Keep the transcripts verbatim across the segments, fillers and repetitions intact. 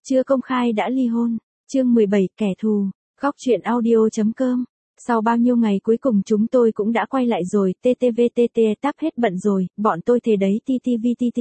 chưa công khai đã ly hôn. Chương mười bảy, kẻ thù. Góc truyện audio.com. Sau bao nhiêu ngày cuối cùng chúng tôi cũng đã quay lại rồi, tê tê vê tê tê tắp hết bận rồi, bọn tôi thề đấy tê tê vê tê tê.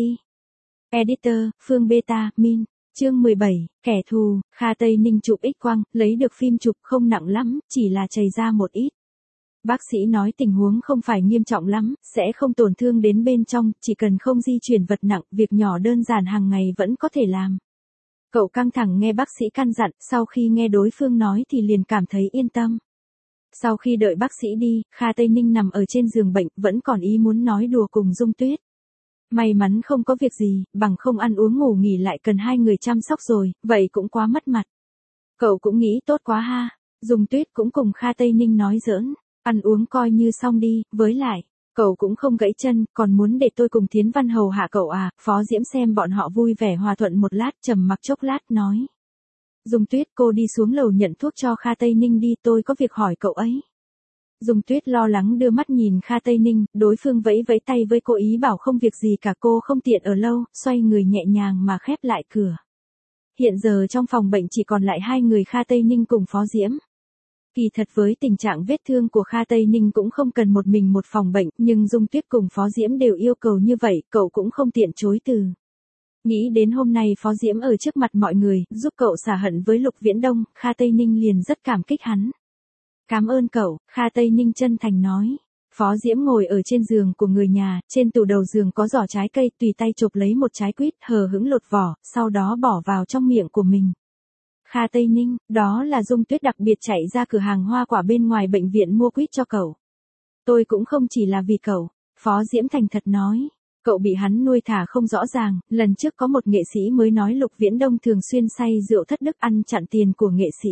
Editor, Phương Beta, Min. Chương mười bảy, kẻ thù. Kha Tây Ninh chụp X quang, lấy được phim chụp không nặng lắm, chỉ là chảy ra một ít. Bác sĩ nói tình huống không phải nghiêm trọng lắm, sẽ không tổn thương đến bên trong, chỉ cần không di chuyển vật nặng, việc nhỏ đơn giản hàng ngày vẫn có thể làm. Cậu căng thẳng nghe bác sĩ căn dặn, sau khi nghe đối phương nói thì liền cảm thấy yên tâm. Sau khi đợi bác sĩ đi, Kha Tây Ninh nằm ở trên giường bệnh, vẫn còn ý muốn nói đùa cùng Dung Tuyết. May mắn không có việc gì, bằng không ăn uống ngủ nghỉ lại cần hai người chăm sóc rồi, vậy cũng quá mất mặt. Cậu cũng nghĩ tốt quá ha. Dung Tuyết cũng cùng Kha Tây Ninh nói giỡn, ăn uống coi như xong đi, với lại, cậu cũng không gãy chân, còn muốn để tôi cùng Thiến Văn hầu hạ cậu à. Phó Diễm xem bọn họ vui vẻ hòa thuận một lát, trầm mặc chốc lát nói. Dung Tuyết, cô đi xuống lầu nhận thuốc cho Kha Tây Ninh đi, tôi có việc hỏi cậu ấy. Dung Tuyết lo lắng đưa mắt nhìn Kha Tây Ninh, đối phương vẫy vẫy tay với cô ý bảo không việc gì cả, cô không tiện ở lâu, xoay người nhẹ nhàng mà khép lại cửa. Hiện giờ trong phòng bệnh chỉ còn lại hai người Kha Tây Ninh cùng Phó Diễm. Kỳ thật với tình trạng vết thương của Kha Tây Ninh cũng không cần một mình một phòng bệnh, nhưng Dung Tuyết cùng Phó Diễm đều yêu cầu như vậy, cậu cũng không tiện chối từ. Nghĩ đến hôm nay Phó Diễm ở trước mặt mọi người, giúp cậu xả hận với Lục Viễn Đông, Kha Tây Ninh liền rất cảm kích hắn. Cảm ơn cậu, Kha Tây Ninh chân thành nói. Phó Diễm ngồi ở trên giường của người nhà, trên tủ đầu giường có giỏ trái cây, tùy tay chộp lấy một trái quýt, hờ hững lột vỏ, sau đó bỏ vào trong miệng của mình. Kha Tây Ninh, đó là Dung Tuyết đặc biệt chạy ra cửa hàng hoa quả bên ngoài bệnh viện mua quýt cho cậu. Tôi cũng không chỉ là vì cậu, Phó Diễm thành thật nói. Cậu bị hắn nuôi thả không rõ ràng, lần trước có một nghệ sĩ mới nói Lục Viễn Đông thường xuyên say rượu thất đức ăn chặn tiền của nghệ sĩ.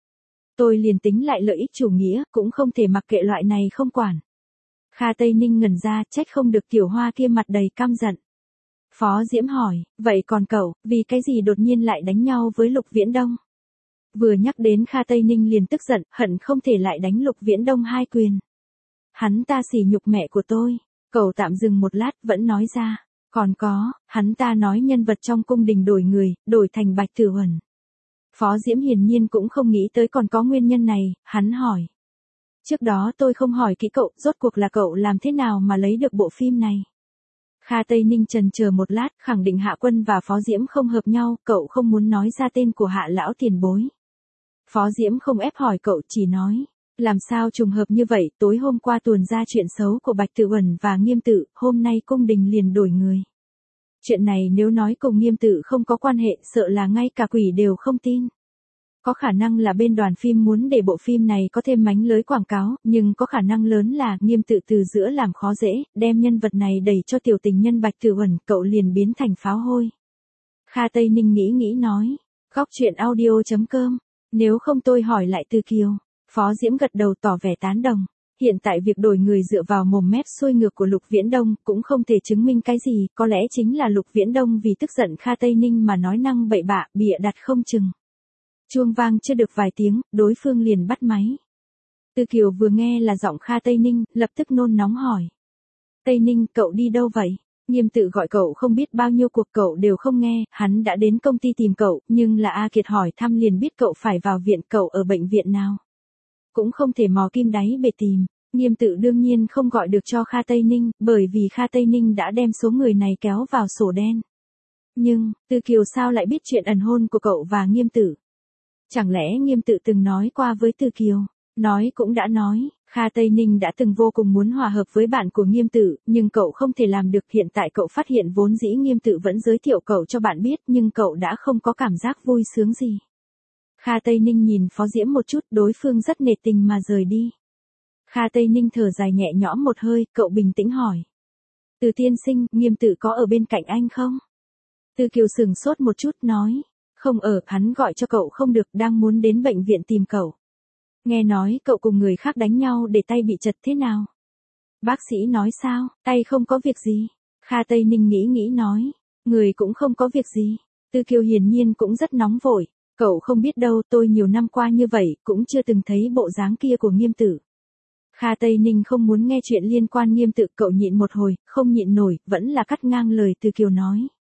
Tôi liền tính lại lợi ích chủ nghĩa, cũng không thể mặc kệ loại này không quản. Kha Tây Ninh ngẩn ra, trách không được tiểu hoa kia mặt đầy căm giận. Phó Diễm hỏi, vậy còn cậu, vì cái gì đột nhiên lại đánh nhau với Lục Viễn Đông? Vừa nhắc đến Kha Tây Ninh liền tức giận, hận không thể lại đánh Lục Viễn Đông hai quyền. Hắn ta sỉ nhục mẹ của tôi. Cậu tạm dừng một lát, vẫn nói ra. Còn có, hắn ta nói nhân vật trong cung đình đổi người, đổi thành Bạch Tử Huẩn. Phó Diễm hiển nhiên cũng không nghĩ tới còn có nguyên nhân này, hắn hỏi. Trước đó tôi không hỏi kỹ cậu, rốt cuộc là cậu làm thế nào mà lấy được bộ phim này? Kha Tây Ninh trần chờ một lát, khẳng định Hạ Quân và Phó Diễm không hợp nhau, cậu không muốn nói ra tên của Hạ lão tiền bối. Phó Diễm không ép hỏi cậu, chỉ nói. Làm sao trùng hợp như vậy, tối hôm qua tuồn ra chuyện xấu của Bạch Tử Huẩn và Nghiêm Tự, hôm nay cung đình liền đổi người. Chuyện này nếu nói cùng Nghiêm Tự không có quan hệ, sợ là ngay cả quỷ đều không tin. Có khả năng là bên đoàn phim muốn để bộ phim này có thêm mánh lưới quảng cáo, nhưng có khả năng lớn là Nghiêm Tự từ giữa làm khó dễ, đem nhân vật này đẩy cho tiểu tình nhân Bạch Tử Huẩn, cậu liền biến thành pháo hôi. Kha Tây Ninh nghĩ nghĩ nói, góc truyện audio.com, nếu không tôi hỏi lại Từ Kiều. Phó Diễm gật đầu tỏ vẻ tán đồng. Hiện tại việc đổi người dựa vào mồm mép xuôi ngược của Lục Viễn Đông cũng không thể chứng minh cái gì, có lẽ chính là Lục Viễn Đông vì tức giận Kha Tây Ninh mà nói năng bậy bạ, bịa đặt không chừng. Chuông vang chưa được vài tiếng, đối phương liền bắt máy. Từ Kiều vừa nghe là giọng Kha Tây Ninh, lập tức nôn nóng hỏi. Tây Ninh, cậu đi đâu vậy? Nghiêm Tự gọi cậu không biết bao nhiêu cuộc cậu đều không nghe, hắn đã đến công ty tìm cậu, nhưng là A Kiệt hỏi thăm liền biết cậu phải vào viện, cậu ở bệnh viện nào? Cũng không thể mò kim đáy bể tìm. Nghiêm Tự đương nhiên không gọi được cho Kha Tây Ninh, bởi vì Kha Tây Ninh đã đem số người này kéo vào sổ đen. Nhưng, Từ Kiều sao lại biết chuyện ẩn hôn của cậu và Nghiêm Tự? Chẳng lẽ Nghiêm Tự từng nói qua với Từ Kiều? Nói cũng đã nói, Kha Tây Ninh đã từng vô cùng muốn hòa hợp với bạn của Nghiêm Tự, nhưng cậu không thể làm được. Hiện tại cậu phát hiện vốn dĩ Nghiêm Tự vẫn giới thiệu cậu cho bạn biết, nhưng cậu đã không có cảm giác vui sướng gì. Kha Tây Ninh nhìn Phó Diễm một chút, đối phương rất nể tình mà rời đi. Kha Tây Ninh thở dài nhẹ nhõm một hơi, cậu bình tĩnh hỏi. Từ tiên sinh, Nghiêm Tự có ở bên cạnh anh không? Từ Kiều sửng sốt một chút nói. Không ở, hắn gọi cho cậu không được, đang muốn đến bệnh viện tìm cậu. Nghe nói cậu cùng người khác đánh nhau để tay bị chật thế nào? Bác sĩ nói sao, tay không có việc gì? Kha Tây Ninh nghĩ nghĩ nói. Người cũng không có việc gì. Từ Kiều hiển nhiên cũng rất nóng vội. Cậu không biết đâu, tôi nhiều năm qua như vậy, cũng chưa từng thấy bộ dáng kia của Nghiêm Tự. Kha Tây Ninh không muốn nghe chuyện liên quan Nghiêm Tự, cậu nhịn một hồi, không nhịn nổi, vẫn là cắt ngang lời Từ Kiều nói.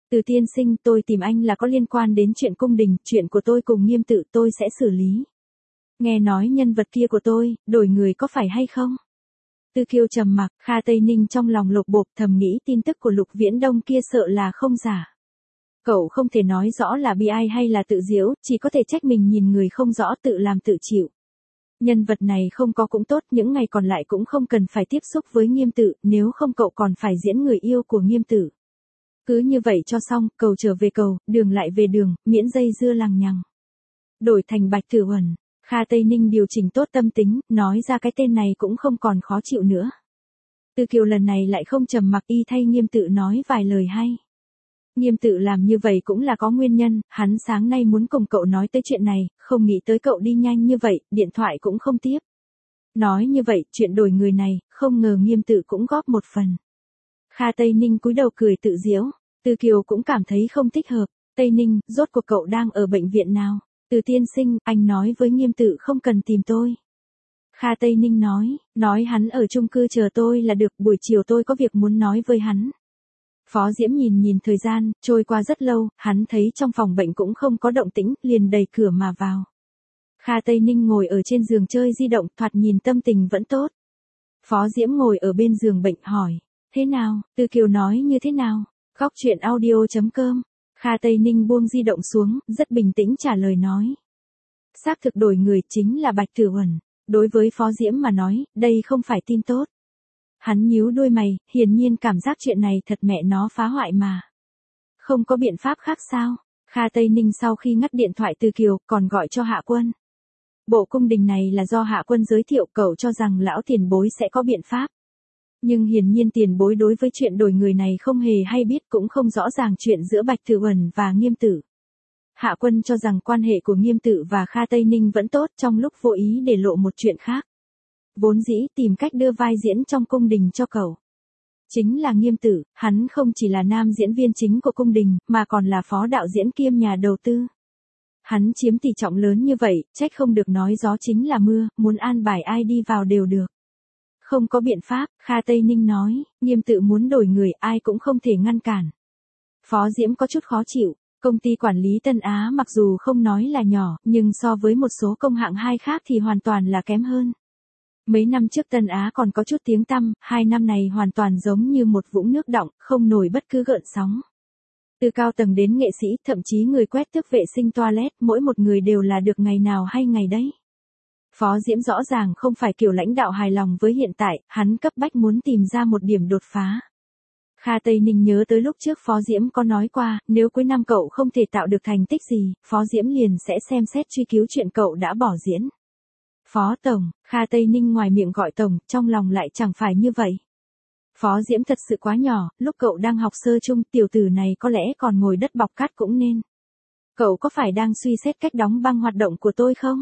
Từ tiên sinh, tôi tìm anh là có liên quan đến chuyện cung đình, chuyện của tôi cùng Nghiêm Tự tôi sẽ xử lý. Nghe nói nhân vật kia của tôi, đổi người có phải hay không? Từ Kiều trầm mặc, Kha Tây Ninh trong lòng lục bộp thầm nghĩ tin tức của Lục Viễn Đông kia sợ là không giả. Cậu không thể nói rõ là bi ai hay là tự giễu, chỉ có thể trách mình nhìn người không rõ tự làm tự chịu. Nhân vật này không có cũng tốt, những ngày còn lại cũng không cần phải tiếp xúc với Nghiêm Tự, nếu không cậu còn phải diễn người yêu của Nghiêm Tự. Cứ như vậy cho xong, cầu trở về cầu, đường lại về đường, miễn dây dưa lằng nhằng. Đổi thành Bạch Tử Uẩn, Kha Tây Ninh điều chỉnh tốt tâm tính, nói ra cái tên này cũng không còn khó chịu nữa. Từ Kiều lần này lại không trầm mặc, y thay Nghiêm Tự nói vài lời hay. Nghiêm Tự làm như vậy cũng là có nguyên nhân, hắn sáng nay muốn cùng cậu nói tới chuyện này, không nghĩ tới cậu đi nhanh như vậy, điện thoại cũng không tiếp. Nói như vậy, chuyện đổi người này, không ngờ Nghiêm Tự cũng góp một phần. Kha Tây Ninh cúi đầu cười tự giễu, Từ Kiều cũng cảm thấy không thích hợp. Tây Ninh, rốt cuộc cậu đang ở bệnh viện nào? Từ tiên sinh, anh nói với Nghiêm Tự không cần tìm tôi. Kha Tây Ninh nói, nói hắn ở chung cư chờ tôi là được, buổi chiều tôi có việc muốn nói với hắn. Phó Diễm nhìn nhìn thời gian, trôi qua rất lâu, hắn thấy trong phòng bệnh cũng không có động tĩnh, liền đẩy cửa mà vào. Kha Tây Ninh ngồi ở trên giường chơi di động, thoạt nhìn tâm tình vẫn tốt. Phó Diễm ngồi ở bên giường bệnh hỏi, thế nào? Từ Kiều nói như thế nào? Góc chuyện audio chấm com. Kha Tây Ninh buông di động xuống, rất bình tĩnh trả lời nói. Xác thực đổi người chính là Bạch Tử Uẩn. Đối với Phó Diễm mà nói, đây không phải tin tốt. Hắn nhíu đôi mày, hiển nhiên cảm giác chuyện này thật mẹ nó phá hoại mà. Không có biện pháp khác sao? Kha Tây Ninh sau khi ngắt điện thoại Từ Kiều, còn gọi cho Hạ Quân. Bộ cung đình này là do Hạ Quân giới thiệu, cậu cho rằng lão tiền bối sẽ có biện pháp. Nhưng hiển nhiên tiền bối đối với chuyện đổi người này không hề hay biết, cũng không rõ ràng chuyện giữa Bạch Tử Uẩn và Nghiêm Tự. Hạ Quân cho rằng quan hệ của Nghiêm Tự và Kha Tây Ninh vẫn tốt, trong lúc vô ý để lộ một chuyện khác. Vốn dĩ tìm cách đưa vai diễn trong cung đình cho cậu. Chính là Nghiêm Tự, hắn không chỉ là nam diễn viên chính của cung đình, mà còn là phó đạo diễn kiêm nhà đầu tư. Hắn chiếm tỷ trọng lớn như vậy, trách không được nói gió chính là mưa, muốn an bài ai đi vào đều được. Không có biện pháp, Kha Tây Ninh nói, Nghiêm Tự muốn đổi người ai cũng không thể ngăn cản. Phó Diễm có chút khó chịu, công ty quản lý Tân Á mặc dù không nói là nhỏ, nhưng so với một số công hạng hai khác thì hoàn toàn là kém hơn. Mấy năm trước Tân Á còn có chút tiếng tăm, hai năm này hoàn toàn giống như một vũng nước đọng, không nổi bất cứ gợn sóng. Từ cao tầng đến nghệ sĩ, thậm chí người quét tước vệ sinh toilet, mỗi một người đều là được ngày nào hay ngày đấy. Phó Diễm rõ ràng không phải kiểu lãnh đạo hài lòng với hiện tại, hắn cấp bách muốn tìm ra một điểm đột phá. Kha Tây Ninh nhớ tới lúc trước Phó Diễm có nói qua, nếu cuối năm cậu không thể tạo được thành tích gì, Phó Diễm liền sẽ xem xét truy cứu chuyện cậu đã bỏ diễn. Phó Tổng, Kha Tây Ninh ngoài miệng gọi Tổng, trong lòng lại chẳng phải như vậy. Phó Diễm thật sự quá nhỏ, lúc cậu đang học sơ chung, tiểu tử này có lẽ còn ngồi đất bọc cát cũng nên. Cậu có phải đang suy xét cách đóng băng hoạt động của tôi không?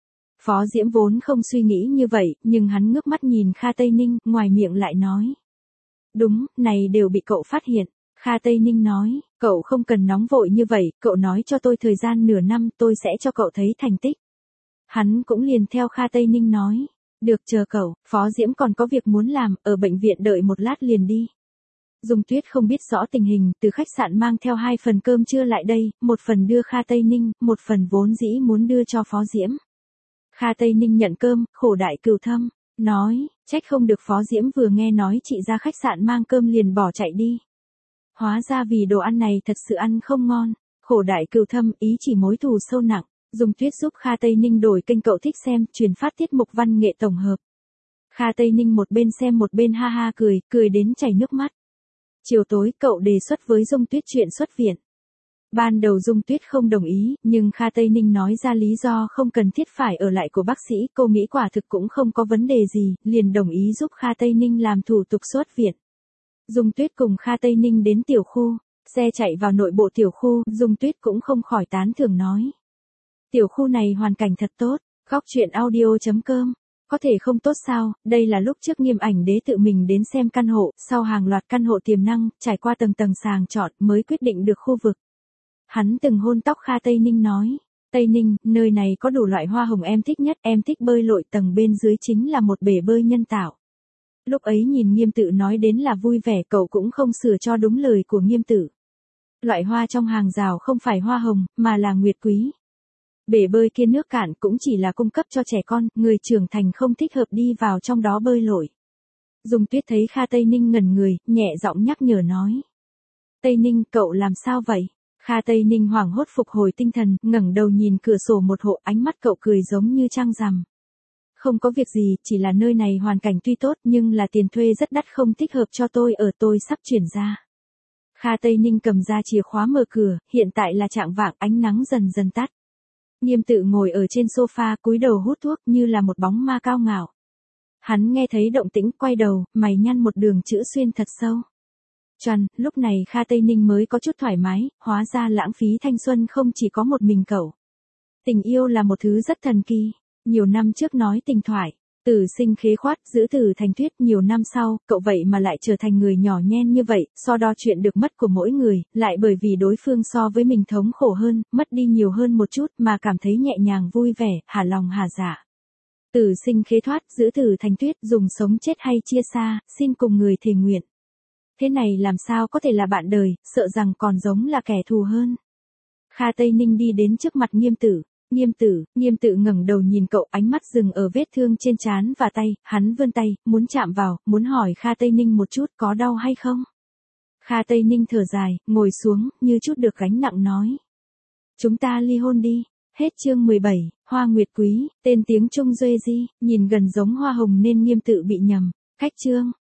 Phó Diễm vốn không suy nghĩ như vậy, nhưng hắn ngước mắt nhìn Kha Tây Ninh, ngoài miệng lại nói. Đúng, này đều bị cậu phát hiện. Kha Tây Ninh nói, cậu không cần nóng vội như vậy, cậu nói cho tôi thời gian nửa năm tôi sẽ cho cậu thấy thành tích. Hắn cũng liền theo Kha Tây Ninh nói. Được, chờ cậu, Phó Diễm còn có việc muốn làm, ở bệnh viện đợi một lát liền đi. Dung Tuyết không biết rõ tình hình, từ khách sạn mang theo hai phần cơm trưa lại đây, một phần đưa Kha Tây Ninh, một phần vốn dĩ muốn đưa cho Phó Diễm. Kha Tây Ninh nhận cơm, khổ đại cừu thâm, nói, trách không được Phó Diễm vừa nghe nói chị ra khách sạn mang cơm liền bỏ chạy đi. Hóa ra vì đồ ăn này thật sự ăn không ngon, khổ đại cừu thâm ý chỉ mối thù sâu nặng. Dung Tuyết giúp Kha Tây Ninh đổi kênh cậu thích xem, truyền phát tiết mục văn nghệ tổng hợp. Kha Tây Ninh một bên xem một bên ha ha cười, cười đến chảy nước mắt. Chiều tối cậu đề xuất với Dung Tuyết chuyện xuất viện. Ban đầu Dung Tuyết không đồng ý, nhưng Kha Tây Ninh nói ra lý do không cần thiết phải ở lại của bác sĩ, cô nghĩ quả thực cũng không có vấn đề gì, liền đồng ý giúp Kha Tây Ninh làm thủ tục xuất viện. Dung Tuyết cùng Kha Tây Ninh đến tiểu khu, xe chạy vào nội bộ tiểu khu, Dung Tuyết cũng không khỏi tán thưởng nói. Tiểu khu này hoàn cảnh thật tốt, góc chuyện audio chấm com. Có thể không tốt sao, đây là lúc trước Nghiêm Ảnh Đế tự mình đến xem căn hộ, sau hàng loạt căn hộ tiềm năng, trải qua tầng tầng sàng chọn mới quyết định được khu vực. Hắn từng hôn tóc Kha Tây Ninh nói, Tây Ninh, nơi này có đủ loại hoa hồng em thích nhất, em thích bơi lội, tầng bên dưới chính là một bể bơi nhân tạo. Lúc ấy nhìn Nghiêm Tự nói đến là vui vẻ, cậu cũng không sửa cho đúng lời của Nghiêm Tự. Loại hoa trong hàng rào không phải hoa hồng, mà là nguyệt quý. Bể bơi kia nước cạn cũng chỉ là cung cấp cho trẻ con, người trưởng thành không thích hợp đi vào trong đó bơi lội. Dung Tuyết thấy Kha Tây Ninh ngẩn người, nhẹ giọng nhắc nhở nói. Tây Ninh, cậu làm sao vậy? Kha Tây Ninh hoảng hốt phục hồi tinh thần, ngẩng đầu nhìn cửa sổ một hộ, ánh mắt cậu cười giống như trăng rằm. Không có việc gì, chỉ là nơi này hoàn cảnh tuy tốt nhưng là tiền thuê rất đắt, không thích hợp cho tôi ở, tôi sắp chuyển ra. Kha Tây Ninh cầm ra chìa khóa mở cửa, hiện tại là chạng vạng, ánh nắng dần dần tắt. Nghiêm Tự ngồi ở trên sofa cúi đầu hút thuốc như là một bóng ma cao ngạo. Hắn nghe thấy động tĩnh, quay đầu, mày nhăn một đường chữ xuyên thật sâu. Choằn, lúc này Kha Tây Ninh mới có chút thoải mái, hóa ra lãng phí thanh xuân không chỉ có một mình cậu. Tình yêu là một thứ rất thần kỳ. Nhiều năm trước nói tình thoại, Tử Sinh khế khoát, giữ Tử thành tuyết, nhiều năm sau, cậu vậy mà lại trở thành người nhỏ nhen như vậy, so đo chuyện được mất của mỗi người, lại bởi vì đối phương so với mình thống khổ hơn, mất đi nhiều hơn một chút mà cảm thấy nhẹ nhàng vui vẻ, hả lòng hả dạ. Tử Sinh khế thoát, giữ Tử thành tuyết, dùng sống chết hay chia xa, xin cùng người thề nguyện. Thế này làm sao có thể là bạn đời, sợ rằng còn giống là kẻ thù hơn. Kha Tây Ninh đi đến trước mặt Nghiêm Tử. Nghiêm Tử, Nghiêm Tự ngẩng đầu nhìn cậu, ánh mắt dừng ở vết thương trên trán và tay, hắn vươn tay, muốn chạm vào, muốn hỏi Kha Tây Ninh một chút có đau hay không. Kha Tây Ninh thở dài, ngồi xuống, như chút được gánh nặng nói. Chúng ta ly hôn đi. Hết chương mười bảy, Hoa Nguyệt Quý, tên tiếng Trung Duy Di, nhìn gần giống hoa hồng nên Nghiêm Tự bị nhầm. Cách chương.